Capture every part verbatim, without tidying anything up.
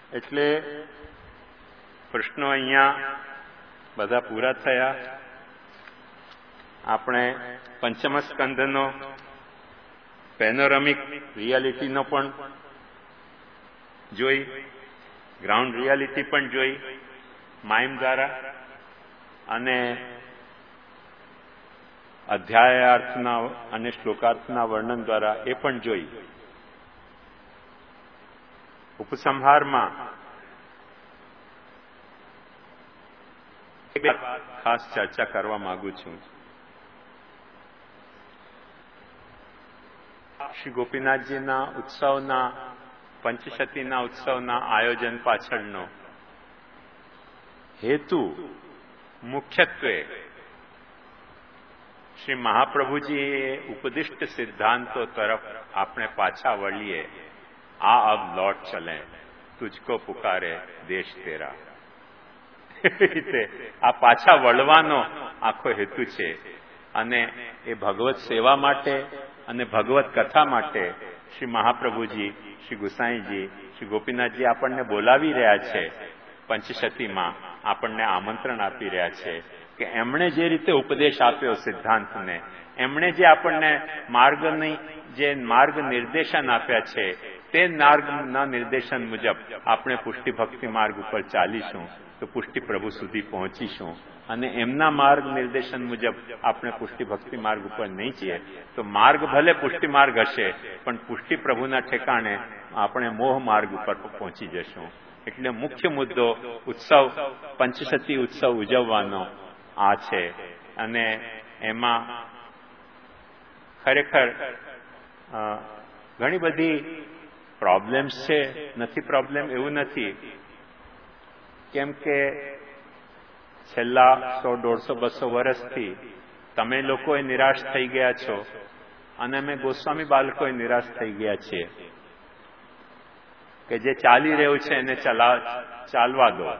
એટલે પ્રશ્નો અહીંયા બધા પૂરા થયા. આપણે પંચમ સ્કંધનો પેનોરામિક રિયાલિટીનો પણ જોઈ, ગ્રાઉન્ડ રિયાલિટી પણ જોઈ માઇમ દ્વારા, અને અધ્યાયાર્થના અને શ્લોકાર્થના વર્ણન દ્વારા એ પણ જોઈ. ઉપસંહારમાં એક ખાસ ચર્ચા કરવા માંગુ છું. શ્રી ગોપીનાથજીના ઉત્સવના, પંચશતીના ઉત્સવના આયોજન પાછળનો હેતુ મુખ્યત્વે શ્રી મહાપ્રભુજીએ ઉપદિષ્ટ સિદ્ધાંતો તરફ આપણે પાછા વળીએ. આ અબ લૌટ ચલે, તુજકો પુકારે દેશ તેરા. રીતે આ પાછા વળવાનો આખો હેતુ છે. અને એ ભગવત સેવા માટે અને ભગવત કથા માટે શ્રી મહાપ્રભુજી, શ્રી ગુસાઈજી, શ્રી ગોપીનાથજી આપણને બોલાવી રહ્યા છે. પંચશતીમાં આપણને આમંત્રણ આપી રહ્યા છે કે એમણે જે રીતે ઉપદેશ આપ્યો સિદ્ધાંતને, એમણે જે આપણને માર્ગની જે માર્ગ નિર્દેશન આપ્યા છે, તે માર્ગના નિર્દેશન મુજબ આપણે પુષ્ટિ ભક્તિ માર્ગ ઉપર ચાલીશું તો પુષ્ટિ પ્રભુ સુધી પહોંચીશું. અને એમના માર્ગ નિર્દેશન મુજબ આપણે પુષ્ટિ ભક્તિ માર્ગ ઉપર નહીં છીએ તો માર્ગ ભલે પુષ્ટિ માર્ગ હશે, પણ પુષ્ટિ પ્રભુના ઠેકાણે આપણે મોહ માર્ગ ઉપર પહોંચી જશું. એટલે મુખ્ય મુદ્દો ઉત્સવ, પંચશતી ઉત્સવ ઉજવવાનો આ છે. અને એમાં ખરેખર ઘણી બધી પ્રોબ્લેમ્સ છે. નથી પ્રોબ્લેમ એવું નથી, કેમ કે છેલ્લા સો દોઢસો બસો વર્ષથી તમે લોકોએ નિરાશ થઈ ગયા છો અને અમે ગોસ્વામી બાળકોએ નિરાશ થઈ ગયા છીએ કે જે ચાલી રહ્યું છે એને ચલા ચાલવા દો.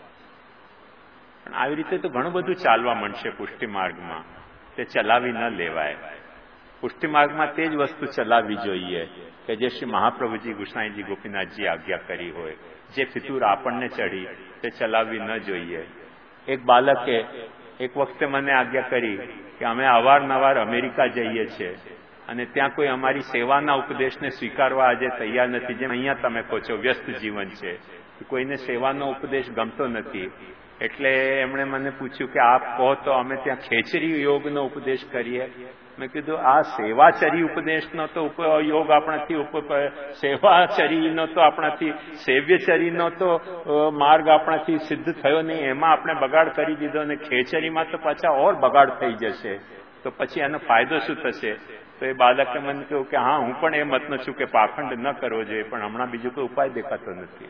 પણ આવી રીતે તો ઘણું બધું ચાલવા માંડશે પુષ્ટિ માર્ગમાં, તે ચલાવી ન લેવાય. પુષ્ટિ માર્ગમાં તે જ વસ્તુ ચલાવવી જોઈએ કે જે શ્રી મહાપ્રભુજી, ગુસાઈજી, ગોપીનાથજી આજ્ઞા કરી હોય. જે ફિતુર આપણને ચડી તે ચલાવવી ન જોઈએ. એક બાળકે એક વખતે મને આજ્ઞા કરી કે અમે અવારનવાર અમેરિકા જઈએ છીએ અને ત્યાં કોઈ અમારી સેવાના ઉપદેશને સ્વીકારવા આજે તૈયાર નથી. જેમ અહીંયા તમે કહો છો વ્યસ્ત જીવન છે, કોઈને સેવાનો ઉપદેશ ગમતો નથી. એટલે એમણે મને પૂછ્યું કે આપ કહો તો અમે ત્યાં ખેચરી યોગનો ઉપદેશ કરીએ. મેં કીધું આ સેવાચરી ઉપદેશનો તો યોગ આપણાથી, સેવાચરીનો તો આપણાથી, સેવ્યચરીનો તો માર્ગ આપણાથી સિદ્ધ થયો નહીં, એમાં આપણે બગાડ કરી દીધો અને ખેચરીમાં તો પાછા ઓર બગાડ થઈ જશે. તો પછી એનો ફાયદો શું થશે? તો એ બાળકે મને કહ્યું કે હા, હું પણ એ મતનો છું કે પાખંડ ન કરવો જોઈએ, પણ હમણાં બીજો કોઈ ઉપાય દેખાતો નથી.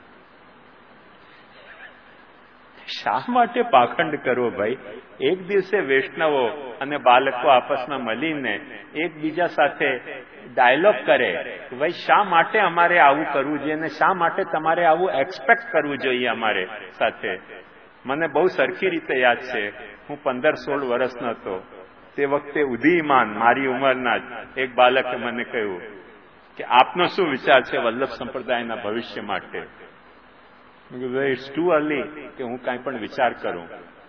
શા માટે પાખંડ કરવો ભાઈ? એક દિવસે વૈષ્ણવો અને બાળકો આપસમાં મળીને એકબીજા સાથે ડાયલોગ કરે કે ભાઈ શા માટે અમારે આવું કરવું જોઈએ અને શા માટે તમારે આવું એક્સપેક્ટ કરવું જોઈએ અમારે સાથે. મને બહુ સરખી રીતે યાદ છે, હું પંદર સોળ વર્ષનો હતો તે વખતે ઉદીયમાન મારી ઉંમરના જ એક બાળકે મને કહ્યું કે આપનો શું વિચાર છે વલ્લભ સંપ્રદાયના ભવિષ્ય માટે? ઇટ્સ ટુ અર્લી કે હું કાંઈ પણ વિચાર કરું.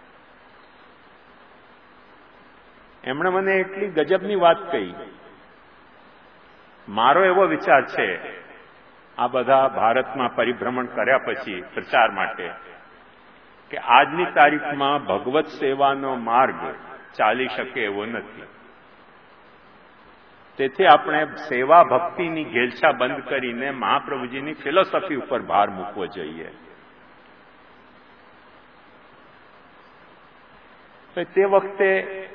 એમણે મને એટલી ગજબની વાત કહી. મારો એવો વિચાર છે, આ બધા ભારતમાં પરિભ્રમણ કર્યા પછી પ્રચાર માટે, કે આજની તારીખમાં ભગવત સેવાનો માર્ગ ચાલી શકે એવો નથી. તેથી આપણે સેવા ભક્તિની ઘેલછા બંધ કરીને મહાપ્રભુજીની ફિલોસોફી ઉપર ભાર મૂકવો જોઈએ. તે વખતે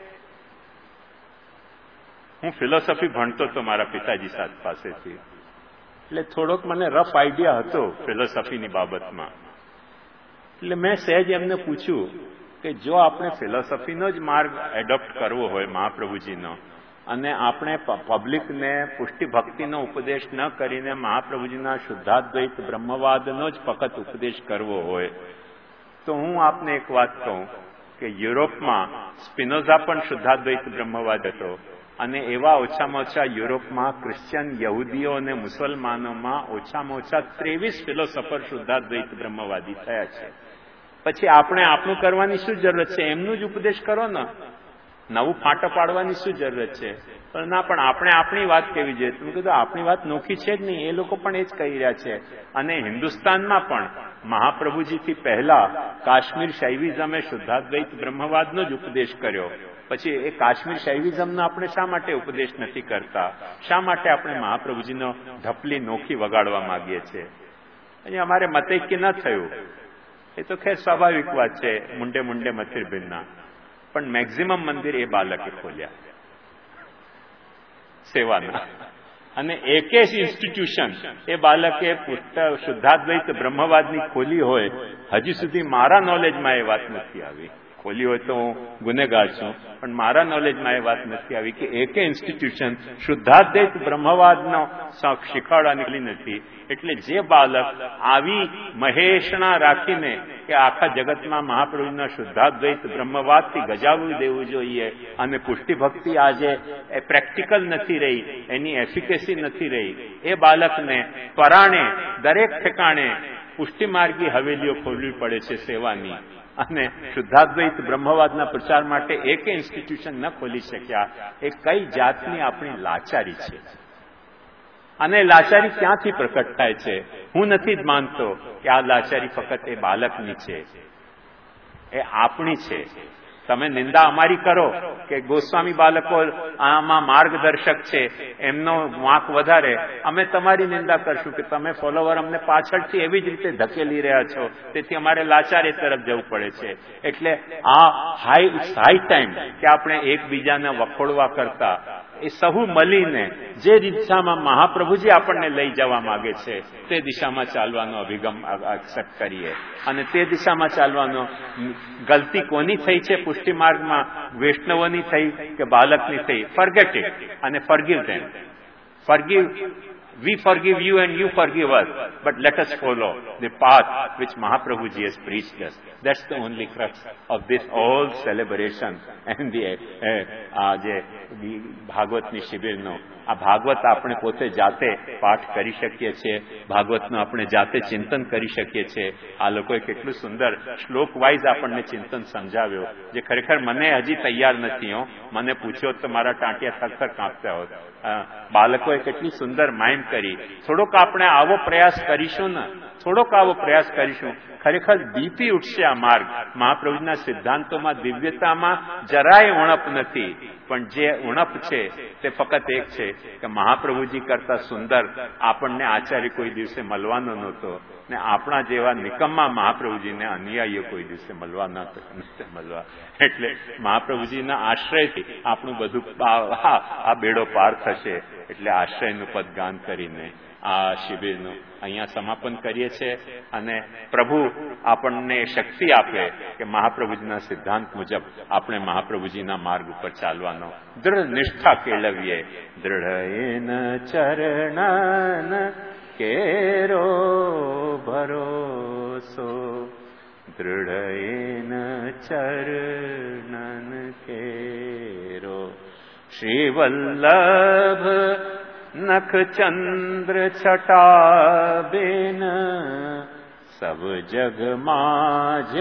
હું ફિલોસોફી ભણતો હતો મારા પિતાજી સાથે પાસેથી, એટલે થોડોક મને રફ આઈડિયા હતો ફિલોસોફીની બાબતમાં. એટલે મેં સહેજ એમને પૂછ્યું કે જો આપણે ફિલોસોફીનો જ માર્ગ એડોપ્ટ કરવો હોય મહાપ્રભુજીનો, અને આપણે પબ્લિકને પુષ્ટિ ભક્તિનો ઉપદેશ ન કરીને મહાપ્રભુજીના શુદ્ધાદ્વૈત બ્રહ્મવાદનો જ ફક્ત ઉપદેશ કરવો હોય, તો હું આપને એક વાત કહું કે યુરોપમાં સ્પિનોઝા પણ શુદ્ધાદ્વૈત બ્રહ્મવાદ હતો, અને એવા ઓછામાં ઓછા યુરોપમાં ક્રિશ્ચિયન યહૂદીઓ અને મુસલમાનોમાં ઓછામાં ઓછા ત્રેવીસ ફિલોસોફર શુદ્ધાદ્વૈત બ્રહ્મવાદી થયા છે. પછી આપણે આપણું કરવાની શું જરૂરત છે? એમનું જ ઉપદેશ કરો ને, નવું ફાંટો પાડવાની શું જરૂરત છે? પણ ના, પણ આપણે આપણી વાત કેવી જોઈએ. તમે કીધું આપણી વાત નોખી છે જ નહીં, એ લોકો પણ એ જ કહી રહ્યા છે. અને હિન્દુસ્તાનમાં પણ મહાપ્રભુજીથી પહેલા કાશ્મીર શૈવિઝમે શુદ્ધાદ્વૈત બ્રહ્મવાદનો જ ઉપદેશ કર્યો. પછી એ કાશ્મીર શૈવિઝમનો આપણે શા માટે ઉપદેશ નથી કરતા? શા માટે આપણે મહાપ્રભુજીનો ઢપલી નોખી વગાડવા માંગીએ છીએ? અહીંયા અમારે મતૈક્ય ન થયું એ તો ખેર સ્વાભાવિક વાત છે, મુંડે મુંડે મથિર ભિન્ના. પણ મેક્ઝિમમ મંદિર એ બાલકે ખોલ્યા સેવાના, અને એક જ ઇન્સ્ટિટ્યુશન એ બાલકે શુદ્ધાદ્વૈત બ્રહ્મવાદની ખોલી હોય, હજી સુધી મારા નોલેજમાં એ વાત નથી આવી. ખોલી હોય તો હું ગુનેગાર છું, પણ મારા નોલેજમાં એ વાત નથી આવી કે એક ઇન્સ્ટિટ્યુશન શુદ્ધાદ્વૈત બ્રહ્મવાદનો શીખવાડવા નીકળી નથી. એટલે જે બાલક આવી મહેષણા રાખીને કે આખા જગતમાં મહાપ્રભુના શુદ્ધાદ્વૈત બ્રહ્મવાદથી ગજાવી દેવું જોઈએ, અને પુષ્ટિ ભક્તિ આજે એ પ્રેક્ટિકલ નથી રહી, એની એફિકેસી નથી રહી, એ બાલકને પરાણે દરેક ઠેકાણે પુષ્ટિમાર્ગી હવેલીઓ ખોલવી પડે છે સેવાની. અને શુદ્ધાદ્વૈત બ્રહ્મવાદના પ્રચાર માટે એક ઇન્સ્ટિટ્યુશન ન ખોલી શક્યા, એ કઈ જાતની આપણી લાચારી છે. અને લાચારી ક્યાંથી પ્રકટ થાય છે? હું નથી જ માનતો કે આ લાચારી ફક્ત એ બાલકની છે, એ આપણી છે. તમે નિંદા અમારી કરો કે ગોસ્વામી બાલકો આમાં માર્ગદર્શક છે, એમનો વાંક વધારે, અમે તમારી નિંદા કરશું કે તમે ફોલોવર અમને પાછળથી એવી જ રીતે ધકેલી રહ્યા છો, તેથી અમારે લાચારી તરફ જવું પડે છે. એટલે આ હાઈ હાઈ ટાઈમ કે આપણે એકબીજાને વખોડવા કરતા એ સહુ મળીને જે દિશામાં મહાપ્રભુજી આપણને લઈ જવા માંગે છે તે દિશામાં ચાલવાનો અભિગમ એક્સેપ્ટ કરીએ. અને તે દિશામાં ચાલવાનો ગલતી કોની થઈ છે પુષ્ટિ માર્ગમાં? વૈષ્ણવોની થઈ કે બાલકની થઈ? ફોરગેટ ઇટ અને forgive them. Forgive, we forgive you and you forgive us, but let us follow the path which Mahaprabhuji has preached us. That's the only crux of this whole celebration and the આ જે ભાગવતની શિબિરનો. આ ભાગવત આપણે પોતે જાતે પાઠ કરી શકીએ છીએ, ભાગવતનું આપણે જાતે ચિંતન કરી શકીએ છીએ. આ લોકોએ કેટલું સુંદર શ્લોક વાઇઝ આપણને ચિંતન સમજાવ્યો, જે ખરેખર મને હજી તૈયાર નથી હો. મને પૂછ્યો તો મારા ટાંટિયા થરથર કાંપતા હોત. બાળકોએ કેટલી સુંદર માઇમ કરી. થોડોક આપણે આવો પ્રયાસ કરીશું ને, થોડોક આવો પ્રયાસ કરીશું, ખરેખર દીપી ઉઠશે આ માર્ગ. મહાપ્રભુના સિદ્ધાંતોમાં દિવ્યતામાં જરાય ઉણપ નથી, પણ જે ઉણપ છે તે ફક્ત એક છે કે મહાપ્રભુજી કરતા સુંદર આપણને આચાર્ય કોઈ દિવસે મળવાનો નહોતો, ને આપણા જેવા નિકમ્મા મહાપ્રભુજીને અનુયાયીઓ કોઈ દિવસે મળવા ન મળવા. એટલે મહાપ્રભુજીના આશ્રયથી આપણું બધું આ બેડો પાર થશે. એટલે આશ્રયનું પદ ગાન કરીને આ શિબિરનું અહીંયા સમાપન કરીએ છીએ. અને પ્રભુ આપણને શક્તિ આપે કે મહાપ્રભુજીના સિદ્ધાંત મુજબ આપણે મહાપ્રભુજીના માર્ગ ઉપર ચાલવાનો દૃઢ નિષ્ઠા કેળવીએ. દૃઢ ચરણન કેરો ભરોસો, દૃઢ ચરણન કેરો. શ્રી વલ્લભ નખ ચંદ્ર છટા બેન, સબ જગ માજ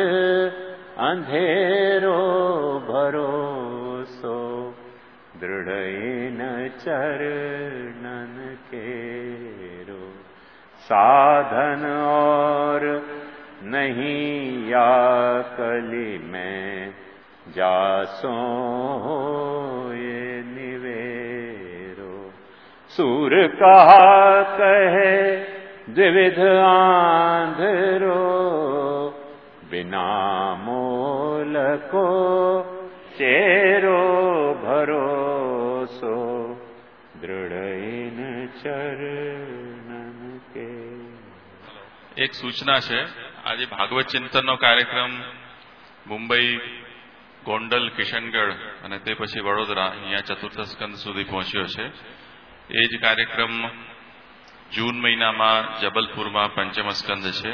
અંધેરો ભરોસો, દૃઢ ચરણન કેરો. સાધન और नहीं या कली में जासो ये निवेरो. सूर कहा कहे द्विविध आंधरो, बिना मोल को चेरो भरोસો, दृढ़ चरणन के. એક સૂચના છે, આજે ભાગવત ચિંતનનો કાર્યક્રમ મુંબઈ, ગોંડલ, કિશનગઢ અને તે પછી વડોદરા અહીંયા ચતુર્થ સ્કંદ સુધી પહોંચ્યો છે. એ જ કાર્યક્રમ જૂન મહિનામાં જબલપુરમાં પંચમ સ્કંદ છે.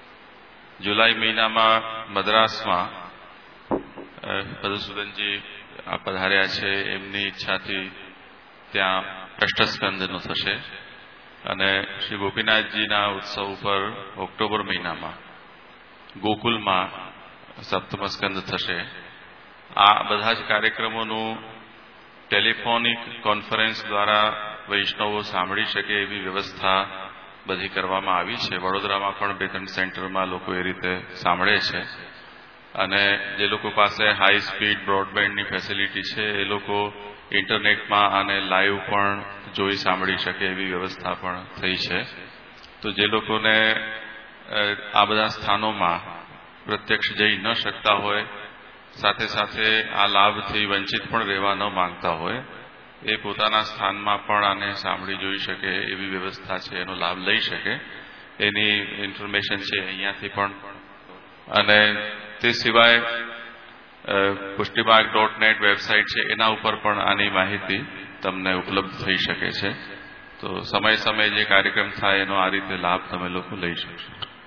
જુલાઈ મહિનામાં મદ્રાસમાં મધુસૂદનજી આ પધાર્યા છે એમની ઈચ્છાથી ત્યાં અષ્ટસ્કંદનું થશે અને શ્રી ગોપીનાથજીના ઉત્સવ ઉપર ઓક્ટોબર મહિનામાં ગોકુલમાં સપ્તમ સ્કંદ થશે. આ બધા જ કાર્યક્રમોનું ટેલિફોનિક કોન્ફરન્સ દ્વારા વૈષ્ણવો સાંભળી શકે એવી વ્યવસ્થા બધી કરવામાં આવી છે. વડોદરામાં પણ બે ત્રણ સેન્ટરમાં લોકો એ રીતે સાંભળે છે અને જે લોકો પાસે હાઈ સ્પીડ બ્રોડબેન્ડની ફેસિલિટી છે એ લોકો ઇન્ટરનેટમાં અને લાઈવ પણ જોઈ સાંભળી શકે એવી વ્યવસ્થા પણ થઈ છે. તો જે લોકોને આ બધા સ્થાનોમાં પ્રત્યક્ષ જઈ ન શકતા હોય, સાથે સાથે આ લાભથી વંચિત પણ રહેવા ન માંગતા હોય, એ પોતાના સ્થાનમાં પણ આને સાંભળી જોઈ શકે એવી વ્યવસ્થા છે, એનો લાભ લઈ શકે એની ઇન્ફોર્મેશન છે અહીંયાથી પણ. અને તે સિવાય પુષ્ટિમાર્ગ ડોટ નેટ વેબસાઇટ છે એના ઉપર પણ આની માહિતી તમને ઉપલબ્ધ થઈ શકે છે. તો સમય સમયે જે કાર્યક્રમ થાય એનો આ રીતે લાભ તમે લોકો લઈ શકશો.